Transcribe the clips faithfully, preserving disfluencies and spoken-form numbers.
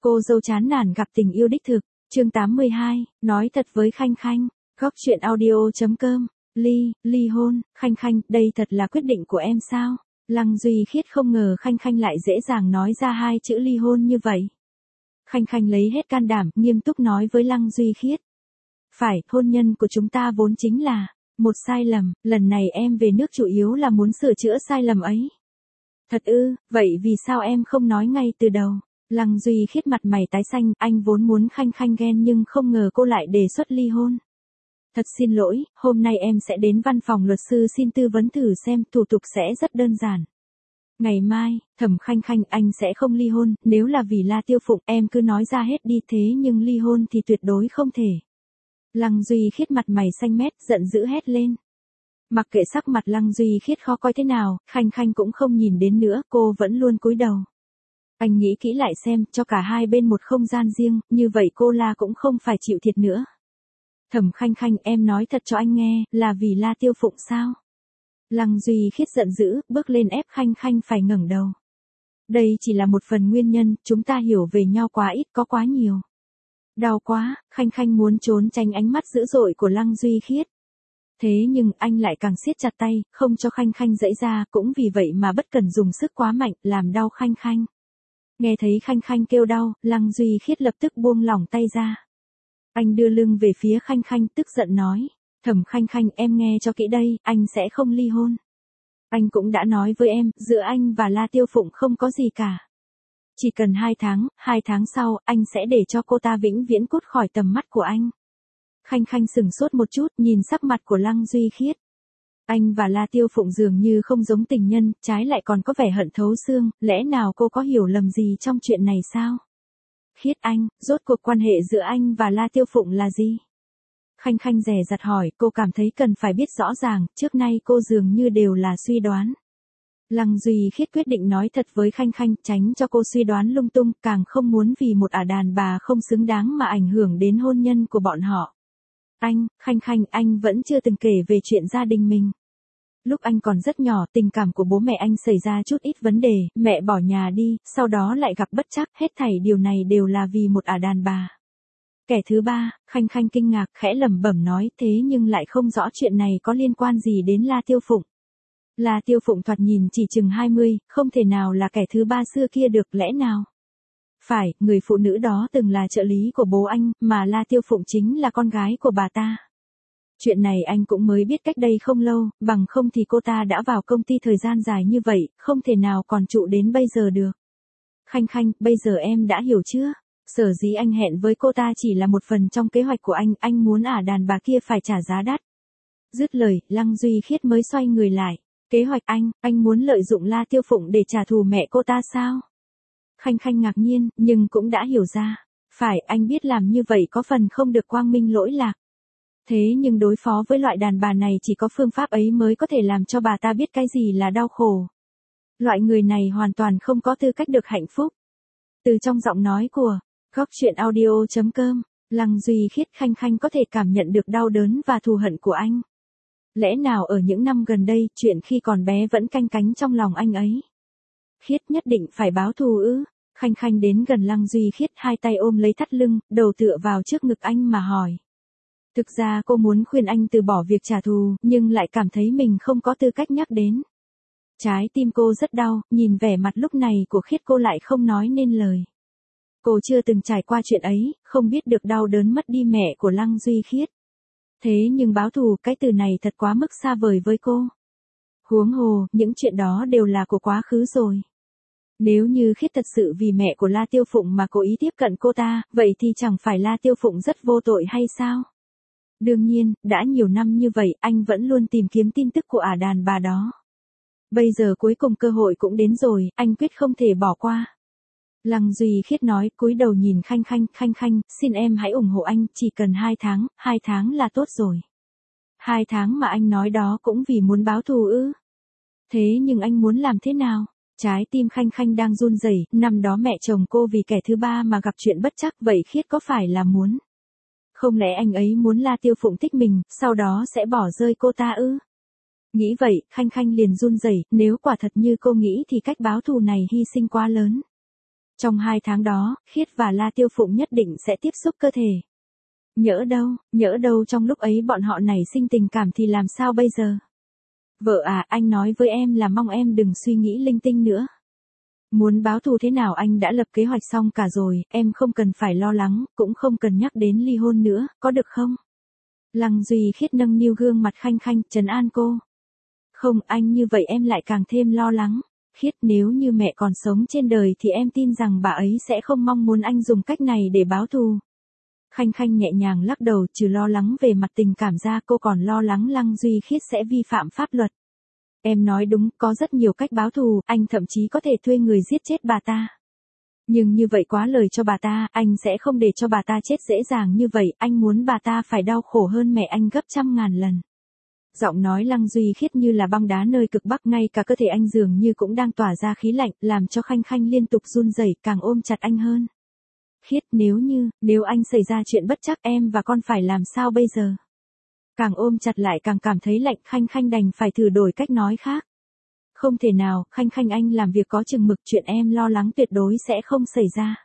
cô dâu chán nản gặp tình yêu đích thực. Chương tám mươi hai, nói thật với Khanh Khanh. Góc truyện audio chấm com. Ly, ly hôn, Khanh Khanh, đây thật là quyết định của em sao? Lăng Duy Khiết không ngờ Khanh Khanh lại dễ dàng nói ra hai chữ ly hôn như vậy. Khanh Khanh lấy hết can đảm, nghiêm túc nói với Lăng Duy Khiết. Phải, hôn nhân của chúng ta vốn chính là một sai lầm, lần này em về nước chủ yếu là muốn sửa chữa sai lầm ấy. Thật ư, vậy vì sao em không nói ngay từ đầu? Lăng Duy Khiết mặt mày tái xanh, anh vốn muốn Khanh Khanh ghen nhưng không ngờ cô lại đề xuất ly hôn. Thật xin lỗi, hôm nay em sẽ đến văn phòng luật sư xin tư vấn thử xem, thủ tục sẽ rất đơn giản. Ngày mai, Thẩm Khanh Khanh, anh sẽ không ly hôn, nếu là vì La Tiêu Phụng em cứ nói ra hết đi, thế nhưng ly hôn thì tuyệt đối không thể. Lăng Duy Khiết mặt mày xanh mét, giận dữ hét lên. Mặc kệ sắc mặt Lăng Duy Khiết khó coi thế nào, Khanh Khanh cũng không nhìn đến nữa, cô vẫn luôn cúi đầu. Anh nghĩ kỹ lại xem, cho cả hai bên một không gian riêng, như vậy cô La cũng không phải chịu thiệt nữa. Thẩm Khanh Khanh, em nói thật cho anh nghe, là vì La Tiêu Phụng sao? Lăng Duy Khiết giận dữ, bước lên ép Khanh Khanh phải ngẩng đầu. Đây chỉ là một phần nguyên nhân, chúng ta hiểu về nhau quá ít, có quá nhiều. Đau quá, Khanh Khanh muốn trốn tránh ánh mắt dữ dội của Lăng Duy Khiết. Thế nhưng anh lại càng siết chặt tay, không cho Khanh Khanh giãy ra, cũng vì vậy mà bất cần dùng sức quá mạnh, làm đau Khanh Khanh. Nghe thấy Khanh Khanh kêu đau, Lăng Duy Khiết lập tức buông lỏng tay ra. Anh đưa lưng về phía Khanh Khanh, tức giận nói. Thẩm Khanh Khanh, em nghe cho kỹ đây, anh sẽ không ly hôn. Anh cũng đã nói với em, giữa anh và La Tiêu Phụng không có gì cả. Chỉ cần hai tháng, hai tháng sau, anh sẽ để cho cô ta vĩnh viễn cút khỏi tầm mắt của anh. Khanh Khanh sừng sốt một chút, nhìn sắc mặt của Lăng Duy Khiết. Anh và La Tiêu Phụng dường như không giống tình nhân, trái lại còn có vẻ hận thấu xương, lẽ nào cô có hiểu lầm gì trong chuyện này sao? Khiết anh, rốt cuộc quan hệ giữa anh và La Tiêu Phụng là gì? Khanh Khanh dè dặt hỏi, cô cảm thấy cần phải biết rõ ràng, trước nay cô dường như đều là suy đoán. Lăng Duy Khiết quyết định nói thật với Khanh Khanh, tránh cho cô suy đoán lung tung, càng không muốn vì một ả đàn bà không xứng đáng mà ảnh hưởng đến hôn nhân của bọn họ. Anh, Khanh Khanh, anh vẫn chưa từng kể về chuyện gia đình mình. Lúc anh còn rất nhỏ, tình cảm của bố mẹ anh xảy ra chút ít vấn đề, mẹ bỏ nhà đi, sau đó lại gặp bất trắc, hết thảy điều này đều là vì một ả đàn bà. Kẻ thứ ba, Khanh Khanh kinh ngạc, khẽ lẩm bẩm nói, thế nhưng lại không rõ chuyện này có liên quan gì đến La Tiêu Phụng. La Tiêu Phụng thoạt nhìn chỉ chừng hai mươi, không thể nào là kẻ thứ ba xưa kia được, lẽ nào? Phải, người phụ nữ đó từng là trợ lý của bố anh, mà La Tiêu Phụng chính là con gái của bà ta. Chuyện này anh cũng mới biết cách đây không lâu, bằng không thì cô ta đã vào công ty thời gian dài như vậy, không thể nào còn trụ đến bây giờ được. Khanh Khanh, bây giờ em đã hiểu chưa? Sở dĩ anh hẹn với cô ta chỉ là một phần trong kế hoạch của anh, anh muốn ả đàn bà kia phải trả giá đắt. Dứt lời, Lăng Duy Khiết mới xoay người lại. Kế hoạch anh, anh muốn lợi dụng La Tiêu Phụng để trả thù mẹ cô ta sao? Khanh Khanh ngạc nhiên, nhưng cũng đã hiểu ra. Phải, anh biết làm như vậy có phần không được quang minh lỗi lạc. Thế nhưng đối phó với loại đàn bà này chỉ có phương pháp ấy mới có thể làm cho bà ta biết cái gì là đau khổ. Loại người này hoàn toàn không có tư cách được hạnh phúc. Từ trong giọng nói của góc truyện audio chấm com, Lăng Duy Khiết, Khanh Khanh có thể cảm nhận được đau đớn và thù hận của anh. Lẽ nào ở những năm gần đây, chuyện khi còn bé vẫn canh cánh trong lòng anh ấy? Khiết nhất định phải báo thù ư? Khanh Khanh đến gần Lăng Duy Khiết, hai tay ôm lấy thắt lưng, đầu tựa vào trước ngực anh mà hỏi. Thực ra cô muốn khuyên anh từ bỏ việc trả thù, nhưng lại cảm thấy mình không có tư cách nhắc đến. Trái tim cô rất đau, nhìn vẻ mặt lúc này của Khiết cô lại không nói nên lời. Cô chưa từng trải qua chuyện ấy, không biết được đau đớn mất đi mẹ của Lăng Duy Khiết. Thế nhưng báo thù, cái từ này thật quá mức xa vời với cô. Huống hồ, những chuyện đó đều là của quá khứ rồi. Nếu như Khiết thật sự vì mẹ của La Tiêu Phụng mà cố ý tiếp cận cô ta, vậy thì chẳng phải La Tiêu Phụng rất vô tội hay sao? Đương nhiên, đã nhiều năm như vậy, anh vẫn luôn tìm kiếm tin tức của ả đàn bà đó. Bây giờ cuối cùng cơ hội cũng đến rồi, anh quyết không thể bỏ qua. Lăng Duy Khiết nói, cúi đầu nhìn Khanh Khanh, Khanh Khanh, xin em hãy ủng hộ anh, chỉ cần hai tháng, hai tháng là tốt rồi. Hai tháng mà anh nói đó cũng vì muốn báo thù ư? Thế nhưng anh muốn làm thế nào? Trái tim Khanh Khanh đang run rẩy, năm đó mẹ chồng cô vì kẻ thứ ba mà gặp chuyện bất trắc, vậy Khiết có phải là muốn? Không lẽ anh ấy muốn La Tiêu Phụng thích mình, sau đó sẽ bỏ rơi cô ta ư? Nghĩ vậy, Khanh Khanh liền run rẩy, nếu quả thật như cô nghĩ thì cách báo thù này hy sinh quá lớn. Trong hai tháng đó, Khiết và La Tiêu Phụng nhất định sẽ tiếp xúc cơ thể. Nhỡ đâu, nhỡ đâu trong lúc ấy bọn họ nảy sinh tình cảm thì làm sao bây giờ? Vợ à, anh nói với em là mong em đừng suy nghĩ linh tinh nữa. Muốn báo thù thế nào anh đã lập kế hoạch xong cả rồi, em không cần phải lo lắng, cũng không cần nhắc đến ly hôn nữa, có được không? Lăng Duy Khiết nâng niu gương mặt Khanh Khanh, trấn an cô. Không, anh như vậy em lại càng thêm lo lắng. Khiết, nếu như mẹ còn sống trên đời thì em tin rằng bà ấy sẽ không mong muốn anh dùng cách này để báo thù. Khanh Khanh nhẹ nhàng lắc đầu, trừ lo lắng về mặt tình cảm ra cô còn lo lắng Lăng Duy Khiết sẽ vi phạm pháp luật. Em nói đúng, có rất nhiều cách báo thù, anh thậm chí có thể thuê người giết chết bà ta. Nhưng như vậy quá lời cho bà ta, anh sẽ không để cho bà ta chết dễ dàng như vậy, anh muốn bà ta phải đau khổ hơn mẹ anh gấp trăm ngàn lần. Giọng nói Lăng Duy Khiết như là băng đá nơi cực bắc, ngay cả cơ thể anh dường như cũng đang tỏa ra khí lạnh, làm cho Khanh Khanh liên tục run rẩy, càng ôm chặt anh hơn. Khiết, nếu như, nếu anh xảy ra chuyện bất trắc em và con phải làm sao bây giờ? Càng ôm chặt lại càng cảm thấy lạnh, Khanh Khanh đành phải thử đổi cách nói khác. Không thể nào, Khanh Khanh anh làm việc có chừng mực, chuyện em lo lắng tuyệt đối sẽ không xảy ra.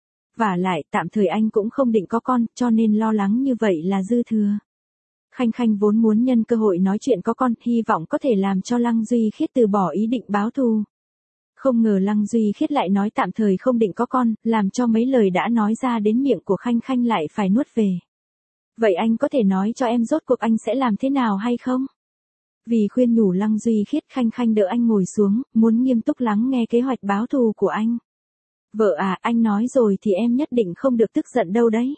Vả lại, tạm thời anh cũng không định có con, cho nên lo lắng như vậy là dư thừa. Khanh Khanh vốn muốn nhân cơ hội nói chuyện có con, hy vọng có thể làm cho Lăng Duy Khiết từ bỏ ý định báo thù. Không ngờ Lăng Duy Khiết lại nói tạm thời không định có con, làm cho mấy lời đã nói ra đến miệng của Khanh Khanh lại phải nuốt về. Vậy anh có thể nói cho em rốt cuộc anh sẽ làm thế nào hay không? Vì khuyên nhủ Lăng Duy Khiết, Khanh Khanh đỡ anh ngồi xuống, muốn nghiêm túc lắng nghe kế hoạch báo thù của anh. Vợ à, anh nói rồi thì em nhất định không được tức giận đâu đấy.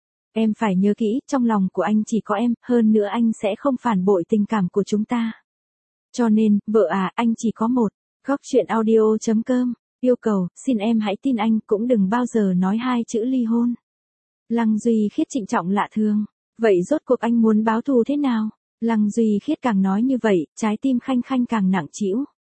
Em phải nhớ kỹ, trong lòng của anh chỉ có em, hơn nữa anh sẽ không phản bội tình cảm của chúng ta. Cho nên, vợ à, anh chỉ có một. Góc truyện audio chấm com, yêu cầu, xin em hãy tin anh, cũng đừng bao giờ nói hai chữ ly hôn. Lăng Duy Khiết trịnh trọng lạ thường. Vậy rốt cuộc anh muốn báo thù thế nào? Lăng Duy Khiết càng nói như vậy, trái tim Khanh Khanh càng nặng trĩu.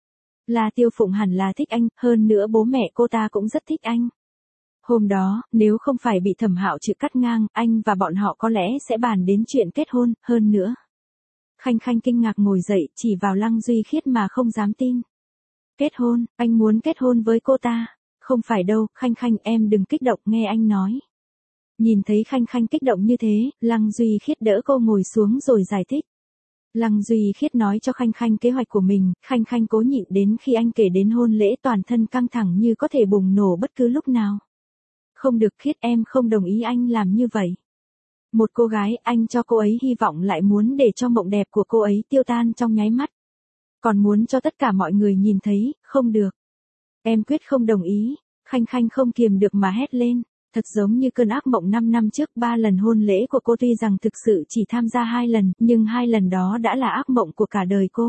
La Tiêu Phụng hẳn là thích anh, hơn nữa bố mẹ cô ta cũng rất thích anh. Hôm đó, nếu không phải bị Thẩm Hạo chữ cắt ngang, anh và bọn họ có lẽ sẽ bàn đến chuyện kết hôn, hơn nữa. Khanh Khanh kinh ngạc ngồi dậy, chỉ vào Lăng Duy Khiết mà không dám tin. Kết hôn, anh muốn kết hôn với cô ta. Không phải đâu, Khanh Khanh em đừng kích động, nghe anh nói. Nhìn thấy Khanh Khanh kích động như thế, Lăng Duy Khiết đỡ cô ngồi xuống rồi giải thích. Lăng Duy Khiết nói cho Khanh Khanh kế hoạch của mình, Khanh Khanh cố nhịn đến khi anh kể đến hôn lễ toàn thân căng thẳng như có thể bùng nổ bất cứ lúc nào. Không được Khiết, em không đồng ý anh làm như vậy. Một cô gái, anh cho cô ấy hy vọng lại muốn để cho mộng đẹp của cô ấy tiêu tan trong nháy mắt. Còn muốn cho tất cả mọi người nhìn thấy, không được. Em quyết không đồng ý. Khanh Khanh không kiềm được mà hét lên. Thật giống như cơn ác mộng năm năm trước, ba lần hôn lễ của cô tuy rằng thực sự chỉ tham gia hai lần, nhưng hai lần đó đã là ác mộng của cả đời cô.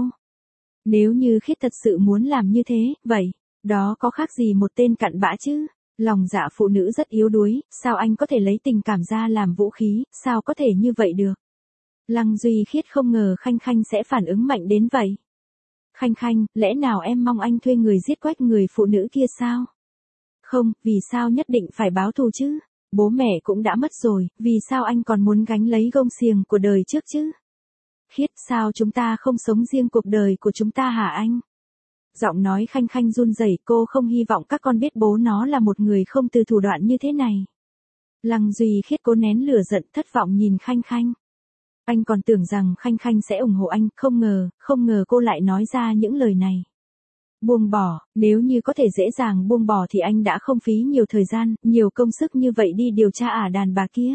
Nếu như Khiết thật sự muốn làm như thế, vậy, đó có khác gì một tên cặn bã chứ? Lòng dạ phụ nữ rất yếu đuối, sao anh có thể lấy tình cảm ra làm vũ khí, sao có thể như vậy được? Lăng Duy Khiết không ngờ Khanh Khanh sẽ phản ứng mạnh đến vậy. Khanh Khanh, lẽ nào em mong anh thuê người giết quách người phụ nữ kia sao? Không, vì sao nhất định phải báo thù chứ? Bố mẹ cũng đã mất rồi, vì sao anh còn muốn gánh lấy gông xiềng của đời trước chứ? Khiết, sao chúng ta không sống riêng cuộc đời của chúng ta hả anh? Giọng nói Khanh Khanh run rẩy, cô không hy vọng các con biết bố nó là một người không từ thủ đoạn như thế này. Lăng Duy Khiết cố nén lửa giận, thất vọng nhìn Khanh Khanh. Anh còn tưởng rằng Khanh Khanh sẽ ủng hộ anh, không ngờ, không ngờ cô lại nói ra những lời này. Buông bỏ, nếu như có thể dễ dàng buông bỏ thì anh đã không phí nhiều thời gian, nhiều công sức như vậy đi điều tra ả đàn bà kia.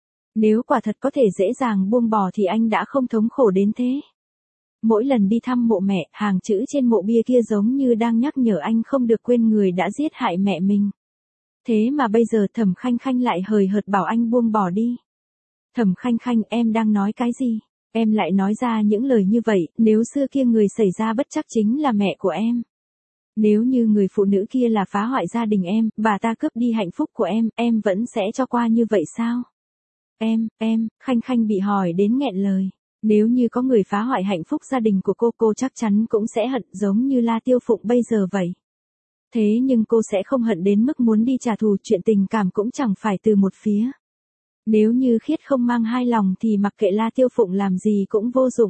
Nếu quả thật có thể dễ dàng buông bỏ thì anh đã không thống khổ đến thế. Mỗi lần đi thăm mộ mẹ, hàng chữ trên mộ bia kia giống như đang nhắc nhở anh không được quên người đã giết hại mẹ mình. Thế mà bây giờ Thẩm Khanh Khanh lại hời hợt bảo anh buông bỏ đi. Thẩm Khanh Khanh, em đang nói cái gì? Em lại nói ra những lời như vậy, nếu xưa kia người xảy ra bất trắc chính là mẹ của em. Nếu như người phụ nữ kia là phá hoại gia đình em, bà ta cướp đi hạnh phúc của em, em vẫn sẽ cho qua như vậy sao? Em, em, Khanh Khanh bị hỏi đến nghẹn lời. Nếu như có người phá hoại hạnh phúc gia đình của cô, cô chắc chắn cũng sẽ hận giống như La Tiêu Phụng bây giờ vậy. Thế nhưng cô sẽ không hận đến mức muốn đi trả thù, chuyện tình cảm cũng chẳng phải từ một phía. Nếu như Khiết không mang hai lòng thì mặc kệ La Tiêu Phụng làm gì cũng vô dụng.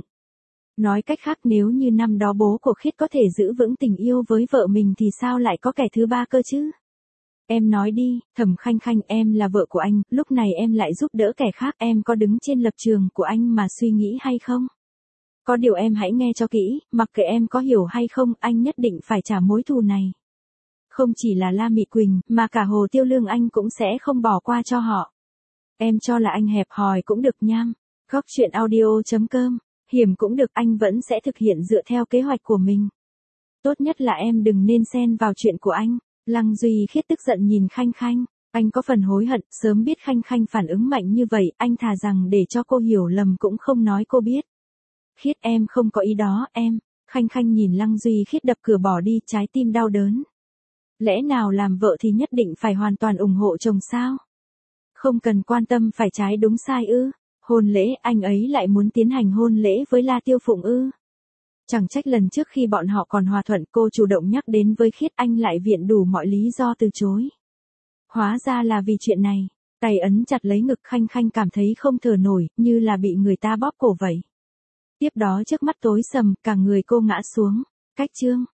Nói cách khác, nếu như năm đó bố của Khiết có thể giữ vững tình yêu với vợ mình thì sao lại có kẻ thứ ba cơ chứ? Em nói đi, Thẩm Khanh Khanh, em là vợ của anh, lúc này em lại giúp đỡ kẻ khác, em có đứng trên lập trường của anh mà suy nghĩ hay không? Có điều em hãy nghe cho kỹ, mặc kệ em có hiểu hay không, anh nhất định phải trả mối thù này. Không chỉ là La Mị Quỳnh, mà cả Hồ Tiêu Lương anh cũng sẽ không bỏ qua cho họ. Em cho là anh hẹp hòi cũng được nham. Góc truyện audio chấm com, hiểm cũng được, anh vẫn sẽ thực hiện dựa theo kế hoạch của mình. Tốt nhất là em đừng nên xen vào chuyện của anh. Lăng Duy Khiết tức giận nhìn Khanh Khanh, anh có phần hối hận, sớm biết Khanh Khanh phản ứng mạnh như vậy, anh thà rằng để cho cô hiểu lầm cũng không nói cô biết. Khiết, em không có ý đó, em. Khanh Khanh nhìn Lăng Duy Khiết đập cửa bỏ đi, trái tim đau đớn. Lẽ nào làm vợ thì nhất định phải hoàn toàn ủng hộ chồng sao? Không cần quan tâm phải trái đúng sai ư? Hôn lễ, anh ấy lại muốn tiến hành hôn lễ với La Tiêu Phụng ư? Chẳng trách lần trước khi bọn họ còn hòa thuận, cô chủ động nhắc đến với Khiết, anh lại viện đủ mọi lý do từ chối. Hóa ra là vì chuyện này. Tay ấn chặt lấy ngực, Khanh Khanh cảm thấy không thở nổi, như là bị người ta bóp cổ vậy. Tiếp đó trước mắt tối sầm, cả người cô ngã xuống. Cách chương